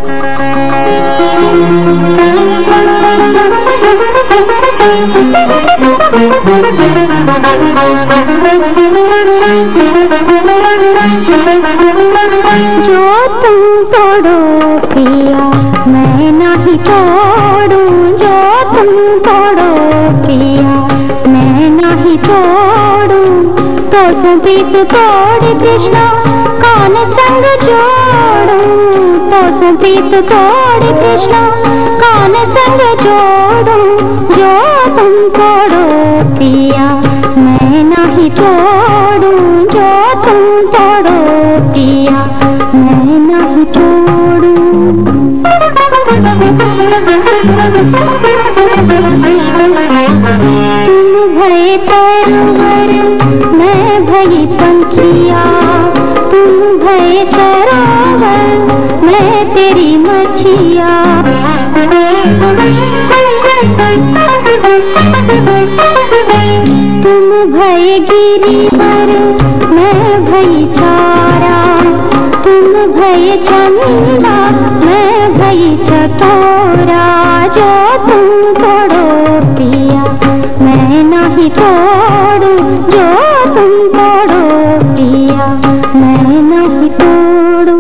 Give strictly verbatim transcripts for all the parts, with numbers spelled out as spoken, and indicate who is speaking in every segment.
Speaker 1: जो तुम तोड़ो पिया मैं नहीं तोड़ूं, जो तुम तोड़ो पिया मैं नहीं तोड़ूं। तो सुप्रीत तोड़ कृष्णा कौन संग जोड़ूं, तो सुप्रीत तोड़ कृष्णा कौन संग जोड़ूं। जो तुम तोड़ो पिया मैं नहीं तोड़ूं, जो तुम तोड़ो पिया मैं नहीं तोड़ूं। तुम भये तरवर मैं भई पंखिया, तुम भये सरोवर मैं तेरी मछिया। तुम भये गिरिवर मैं भई चारा, तुम भये चंदा मैं भई चकोरा। जो तुम तोड़ो पिया मैं नहीं तोड़ूं, जो तुम तोड़ो पिया मैं नहीं तोड़ूं।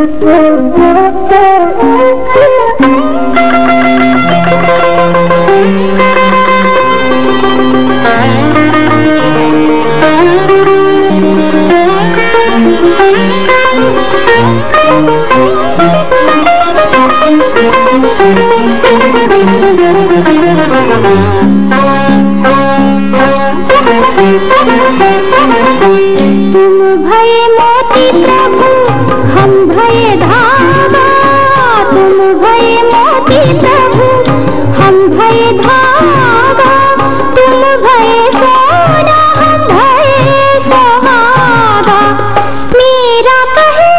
Speaker 1: तुम भये मोती प्रभु हम भये धागा, तुम भये मोती प्रभु हम भये धागा। तुम भये सोना हम भये सुहागा। मेरा कहे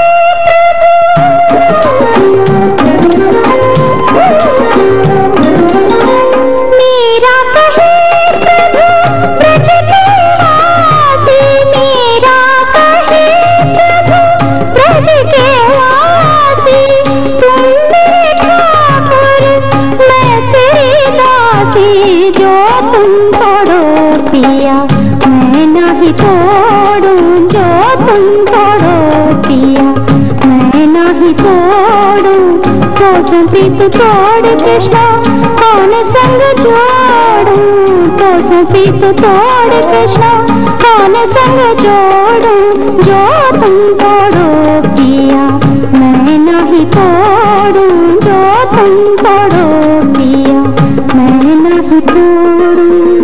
Speaker 1: मेरा कहे प्रभु ब्रज के वासी, मेरा कहे प्रभु ब्रज के वासी। तुम मेरे ठाकुर मैं तेरी दासी, जो तुम तोड़ो पिया मैं नहीं तोड़ूं, जो तुम तोड़ो पिया मैं नहीं तोड़ूं। तो सुप्रीत तोड़ कृष्णा कौन संग जोड़ूं, तो सुप्रीत तोड़ कृष्णा कौन संग जोड़ूं। जो तुम तोड़ो पिया मैं नहीं तोड़ूं, जो तुम तोड़ो पिया मैं नहीं तोड़ूं।